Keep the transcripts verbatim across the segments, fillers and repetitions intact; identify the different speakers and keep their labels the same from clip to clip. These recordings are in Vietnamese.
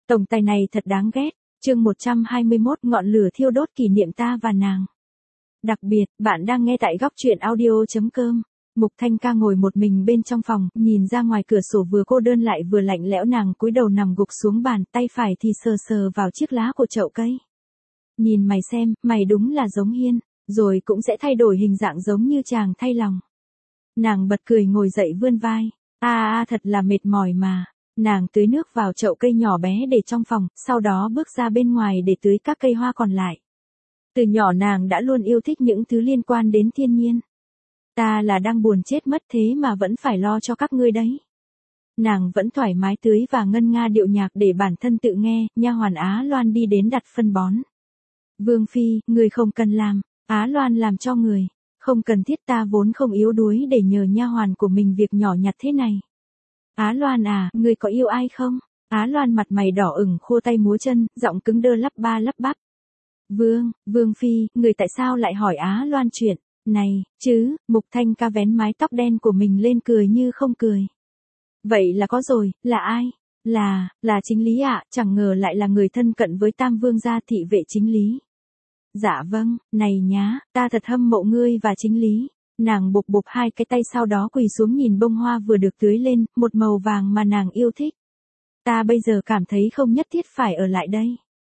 Speaker 1: Tổng tài này thật đáng ghét. Chương một trăm hai mươi mốt ngọn lửa thiêu đốt kỷ niệm ta và nàng. Đặc biệt, bạn đang nghe tại góc truyện audio.com. Mục Thanh Ca ngồi một mình bên trong phòng, nhìn ra ngoài cửa sổ vừa cô đơn lại vừa lạnh lẽo, nàng cúi đầu nằm gục xuống bàn, tay phải thì sờ sờ vào chiếc lá của chậu cây. Nhìn mày xem, mày đúng là giống Hiên, rồi cũng sẽ thay đổi hình dạng giống như chàng thay lòng. Nàng bật cười ngồi dậy vươn vai. A à, a thật là mệt mỏi mà. Nàng tưới nước vào chậu cây nhỏ bé để trong phòng, sau đó bước ra bên ngoài để tưới các cây hoa còn lại. Từ nhỏ nàng đã luôn yêu thích những thứ liên quan đến thiên nhiên. Ta là đang buồn chết mất thế mà vẫn phải lo cho các ngươi đấy. Nàng vẫn thoải mái tưới và ngân nga điệu nhạc để bản thân tự nghe. Nha hoàn Á Loan đi đến đặt phân bón. Vương phi, người không cần làm. Á Loan làm cho người. Không cần thiết, ta vốn không yếu đuối để nhờ nha hoàn của mình việc nhỏ nhặt thế này. Á Loan à, ngươi có yêu ai không? Á Loan mặt mày đỏ ửng, khua tay múa chân, giọng cứng đơ lắp ba lắp bắp. Vương, Vương phi, người tại sao lại hỏi Á Loan chuyện này, chứ? Mục Thanh Ca vén mái tóc đen của mình lên cười như không cười. Vậy là có rồi, là ai? Là, là Chính Lý ạ, à, chẳng ngờ lại là người thân cận với Tam Vương gia thị vệ Chính Lý. Dạ vâng, này nhá, ta thật hâm mộ ngươi và Chính Lý. Nàng bụp bụp hai cái tay, sau đó quỳ xuống nhìn bông hoa vừa được tưới lên, một màu vàng mà nàng yêu thích. Ta bây giờ cảm thấy không nhất thiết phải ở lại đây.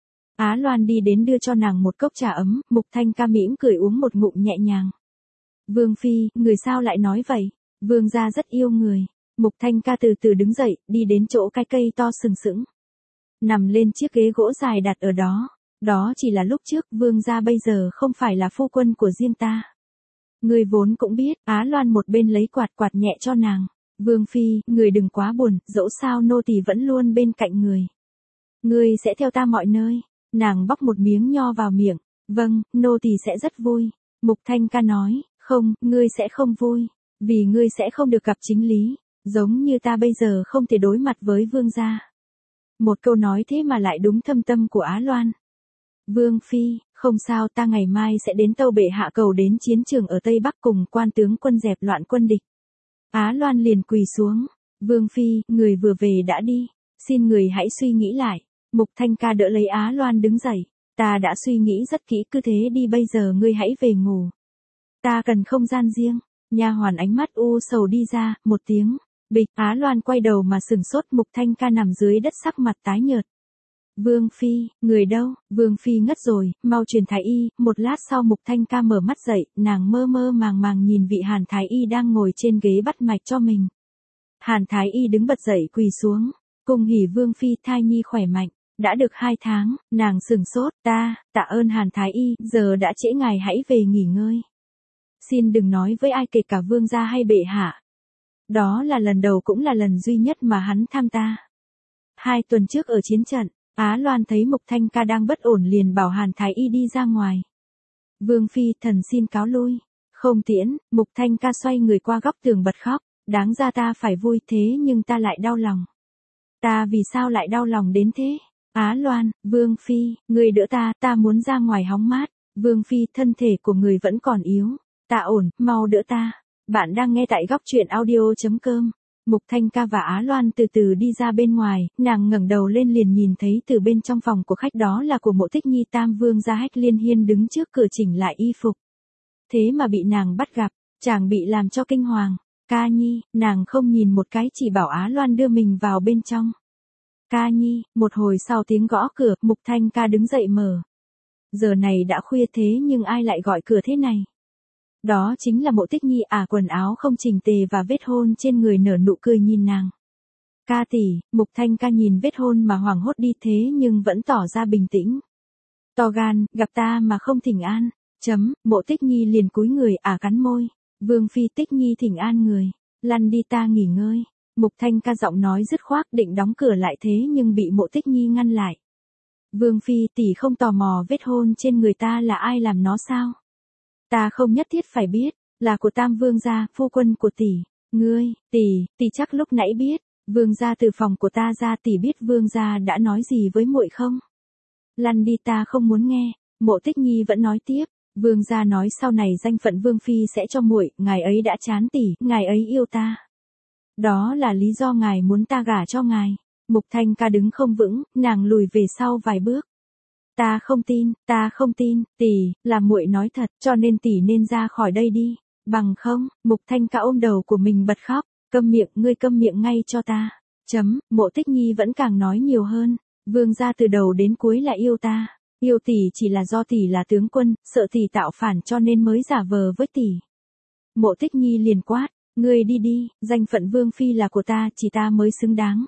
Speaker 1: Á Loan đi đến đưa cho nàng một cốc trà ấm, Mục Thanh Ca mỉm cười uống một ngụm nhẹ nhàng. Vương phi, người sao lại nói vậy? Vương gia rất yêu người. Mục Thanh Ca từ từ đứng dậy, đi đến chỗ cái cây to sừng sững. Nằm lên chiếc ghế gỗ dài đặt ở đó. Đó chỉ là lúc trước, vương gia bây giờ không phải là phu quân của riêng ta. Người vốn cũng biết. Á Loan một bên lấy quạt quạt nhẹ cho nàng. Vương phi, người đừng quá buồn, dẫu sao nô tỳ vẫn luôn bên cạnh người. Người sẽ theo ta mọi nơi. Nàng bóc một miếng nho vào miệng. Vâng, nô tỳ sẽ rất vui. Mục Thanh Ca nói, không, ngươi sẽ không vui. Vì ngươi sẽ không được gặp Chính Lý. Giống như ta bây giờ không thể đối mặt với vương gia. Một câu nói thế mà lại đúng thâm tâm của Á Loan. Vương phi, không sao, ta ngày mai sẽ đến tâu bệ hạ cầu đến chiến trường ở Tây Bắc cùng quan tướng quân dẹp loạn quân địch. Á Loan liền quỳ xuống. Vương phi, người vừa về đã đi. Xin người hãy suy nghĩ lại. Mục Thanh Ca đỡ lấy Á Loan đứng dậy. Ta đã suy nghĩ rất kỹ, cứ thế đi, bây giờ ngươi hãy về ngủ. Ta cần không gian riêng. Nha hoàn ánh mắt u sầu đi ra, một tiếng. Bịch, Á Loan quay đầu mà sừng sốt. Mục Thanh Ca nằm dưới đất sắc mặt tái nhợt. Vương phi, người đâu? Vương phi ngất rồi, mau truyền thái y. Một lát sau Mục Thanh Ca mở mắt dậy, nàng mơ mơ màng màng nhìn vị Hàn thái y đang ngồi trên ghế bắt mạch cho mình. Hàn thái y đứng bật dậy quỳ xuống. Cung hỉ vương phi, thai nhi khỏe mạnh. Đã được hai tháng, nàng sừng sốt. Ta, tạ ơn Hàn thái y, giờ đã trễ, ngài hãy về nghỉ ngơi. Xin đừng nói với ai, kể cả vương gia hay bệ hạ. Đó là lần đầu cũng là lần duy nhất mà hắn thăm ta. Hai tuần trước ở chiến trận. Á Loan thấy Mục Thanh Ca đang bất ổn liền bảo Hàn thái y đi ra ngoài. Vương phi, thần xin cáo lui. Không tiễn. Mục Thanh Ca xoay người qua góc tường bật khóc. Đáng ra ta phải vui thế nhưng ta lại đau lòng. Ta vì sao lại đau lòng đến thế? Á Loan, Vương phi, người đỡ ta, ta muốn ra ngoài hóng mát. Vương phi, thân thể của người vẫn còn yếu. Ta ổn, mau đỡ ta. Bạn đang nghe tại góc truyện audio.com. Mục Thanh Ca và Á Loan từ từ đi ra bên ngoài, nàng ngẩng đầu lên liền nhìn thấy từ bên trong phòng của khách, đó là của Mộ Tích Nhi, Tam Vương gia Hách Liên Hiên đứng trước cửa chỉnh lại y phục. Thế mà bị nàng bắt gặp, chàng bị làm cho kinh hoàng. Ca Nhi, nàng không nhìn một cái, chỉ bảo Á Loan đưa mình vào bên trong. Ca Nhi, một hồi sau tiếng gõ cửa, Mục Thanh Ca đứng dậy mở. Giờ này đã khuya thế nhưng ai lại gọi cửa thế này? Đó chính là Mộ Tích Nhi, à, quần áo không chỉnh tề và vết hôn trên người, nở nụ cười nhìn nàng. Ca tỷ. Mục Thanh Ca nhìn vết hôn mà hoảng hốt đi thế nhưng vẫn tỏ ra bình tĩnh. To gan, gặp ta mà không thỉnh an. Chấm, Mộ Tích Nhi liền cúi người, à, cắn môi. Vương phi, Tích Nhi thỉnh an người. Lăn đi, ta nghỉ ngơi. Mục Thanh Ca giọng nói dứt khoát định đóng cửa lại thế nhưng bị Mộ Tích Nhi ngăn lại. Vương phi, tỷ không tò mò vết hôn trên người ta là ai làm nó sao? Ta không nhất thiết phải biết, là của Tam Vương gia, phu quân của tỷ. Ngươi, tỷ, tỷ chắc lúc nãy biết. Vương gia từ phòng của ta ra, tỷ biết vương gia đã nói gì với muội không? Lăn đi, ta không muốn nghe. Mộ Tích Nhi vẫn nói tiếp. Vương gia nói sau này danh phận vương phi sẽ cho muội, ngài ấy đã chán tỷ, ngài ấy yêu ta. Đó là lý do ngài muốn ta gả cho ngài. Mục Thanh Ca đứng không vững, nàng lùi về sau vài bước. Ta không tin, ta không tin, tỷ, là muội nói thật, cho nên tỷ nên ra khỏi đây đi. Bằng không, Mục Thanh Ca ôm đầu của mình bật khóc, câm miệng, ngươi câm miệng ngay cho ta. Chấm, Mộ Tích Nhi vẫn càng nói nhiều hơn, vương gia từ đầu đến cuối là yêu ta, yêu tỷ chỉ là do tỷ là tướng quân, sợ tỷ tạo phản cho nên mới giả vờ với tỷ. Mộ Tích Nhi liền quát, ngươi đi đi, danh phận vương phi là của ta, chỉ ta mới xứng đáng.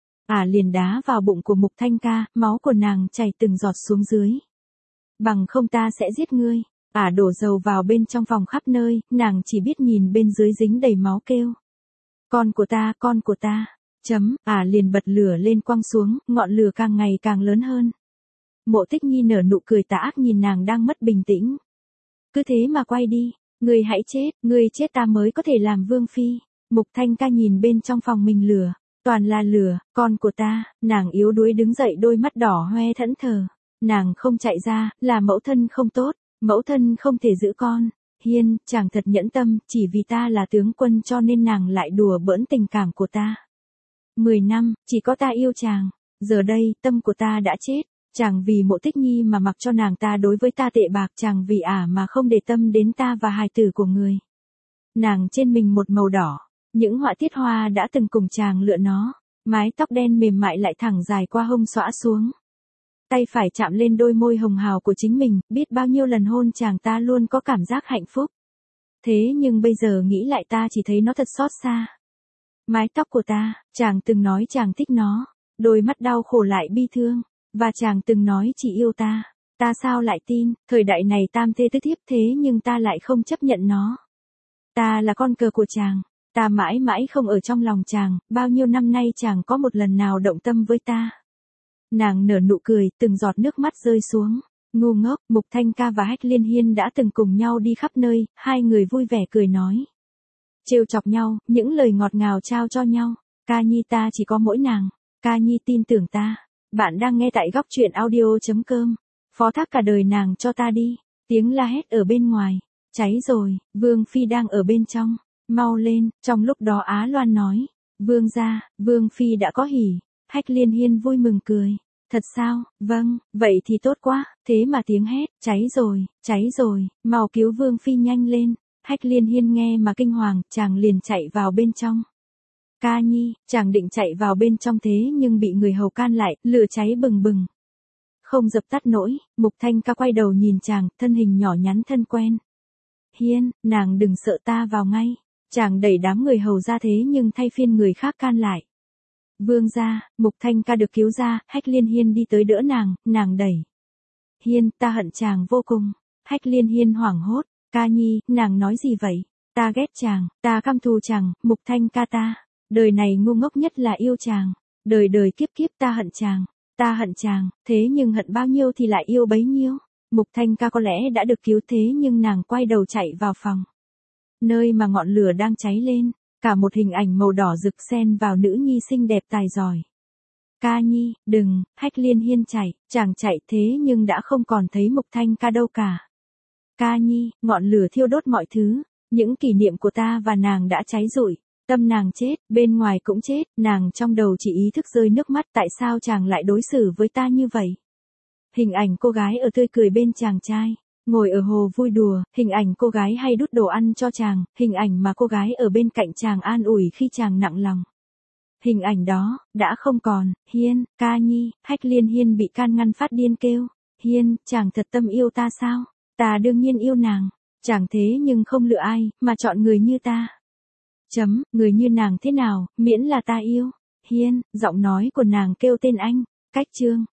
Speaker 1: Ả liền đá vào bụng của Mục Thanh Ca, máu của nàng chảy từng giọt xuống dưới. Bằng không ta sẽ giết ngươi. Ả đổ dầu vào bên trong phòng khắp nơi, nàng chỉ biết nhìn bên dưới dính đầy máu kêu. Con của ta, con của ta. Chấm, Ả liền bật lửa lên quăng xuống, ngọn lửa càng ngày càng lớn hơn. Mộ Tích Nhi nở nụ cười tà ác nhìn nàng đang mất bình tĩnh. Cứ thế mà quay đi, ngươi hãy chết, ngươi chết ta mới có thể làm vương phi. Mục Thanh Ca nhìn bên trong phòng mình lửa, toàn là lửa, con của ta, nàng yếu đuối đứng dậy đôi mắt đỏ hoe thẫn thờ. Nàng không chạy ra, là mẫu thân không tốt. Mẫu thân không thể giữ con. Hiên, chàng thật nhẫn tâm, chỉ vì ta là tướng quân cho nên nàng lại đùa bỡn tình cảm của ta. Mười năm, chỉ có ta yêu chàng. Giờ đây, tâm của ta đã chết. Chàng vì Mộ Tích Nhi mà mặc cho nàng ta đối với ta tệ bạc, chàng vì ả mà không để tâm đến ta và hài tử của người. Nàng trên mình một màu đỏ. Những họa tiết hoa đã từng cùng chàng lựa nó. Mái tóc đen mềm mại lại thẳng dài qua hông xõa xuống. Tay phải chạm lên đôi môi hồng hào của chính mình, biết bao nhiêu lần hôn chàng ta luôn có cảm giác hạnh phúc. Thế nhưng bây giờ nghĩ lại ta chỉ thấy nó thật xót xa. Mái tóc của ta, chàng từng nói chàng thích nó, đôi mắt đau khổ lại bi thương, và chàng từng nói chỉ yêu ta, ta sao lại tin, thời đại này tam thê tứ thiếp thế nhưng ta lại không chấp nhận nó. Ta là con cờ của chàng, ta mãi mãi không ở trong lòng chàng, bao nhiêu năm nay chàng có một lần nào động tâm với ta. Nàng nở nụ cười, từng giọt nước mắt rơi xuống. Ngu ngốc, Mục Thanh Ca và Hách Liên Hiên đã từng cùng nhau đi khắp nơi, hai người vui vẻ cười nói. Trêu chọc nhau, những lời ngọt ngào trao cho nhau. Ca Nhi ta chỉ có mỗi nàng. Ca Nhi tin tưởng ta. Bạn đang nghe tại góc truyện audio chấm com. Phó thác cả đời nàng cho ta đi. Tiếng la hét ở bên ngoài. Cháy rồi, Vương Phi đang ở bên trong. Mau lên, trong lúc đó Á Loan nói. Vương gia, Vương Phi đã có hỉ. Hách Liên Hiên vui mừng cười. Thật sao, vâng, vậy thì tốt quá, thế mà tiếng hét, cháy rồi, cháy rồi, mau cứu Vương Phi nhanh lên. Hách Liên Hiên nghe mà kinh hoàng, chàng liền chạy vào bên trong. Ca Nhi, chàng định chạy vào bên trong thế nhưng bị người hầu can lại, lửa cháy bừng bừng. Không dập tắt nổi, Mục Thanh Ca quay đầu nhìn chàng, thân hình nhỏ nhắn thân quen. Hiên, nàng đừng sợ ta vào ngay. Chàng đẩy đám người hầu ra thế nhưng thay phiên người khác can lại. Vương gia, Mục Thanh Ca được cứu ra, Hách Liên Hiên đi tới đỡ nàng, nàng đẩy. Hiên, ta hận chàng vô cùng. Hách Liên Hiên hoảng hốt, Ca Nhi, nàng nói gì vậy? Ta ghét chàng, ta căm thù chàng, Mục Thanh Ca ta. Đời này ngu ngốc nhất là yêu chàng. Đời đời kiếp kiếp ta hận chàng. Ta hận chàng, thế nhưng hận bao nhiêu thì lại yêu bấy nhiêu. Mục Thanh Ca có lẽ đã được cứu thế nhưng nàng quay đầu chạy vào phòng. Nơi mà ngọn lửa đang cháy lên. Cả một hình ảnh màu đỏ rực xen vào nữ nhi xinh đẹp tài giỏi. Ca Nhi, đừng, Hách Liên Hiên chạy, chàng chạy thế nhưng đã không còn thấy Mục Thanh Ca đâu cả. Ca Nhi, ngọn lửa thiêu đốt mọi thứ, những kỷ niệm của ta và nàng đã cháy rụi, tâm nàng chết, bên ngoài cũng chết, nàng trong đầu chỉ ý thức rơi nước mắt tại sao chàng lại đối xử với ta như vậy. Hình ảnh cô gái ở tươi cười bên chàng trai. Ngồi ở hồ vui đùa, hình ảnh cô gái hay đút đồ ăn cho chàng, hình ảnh mà cô gái ở bên cạnh chàng an ủi khi chàng nặng lòng. Hình ảnh đó, đã không còn. Hiên, Ca Nhi, Hách Liên Hiên bị can ngăn phát điên kêu. Hiên, chàng thật tâm yêu ta sao? Ta đương nhiên yêu nàng. Chàng thế nhưng không lựa ai, mà chọn người như ta. Chấm, người như nàng thế nào, miễn là ta yêu. Hiên, giọng nói của nàng kêu tên anh. Cách chương.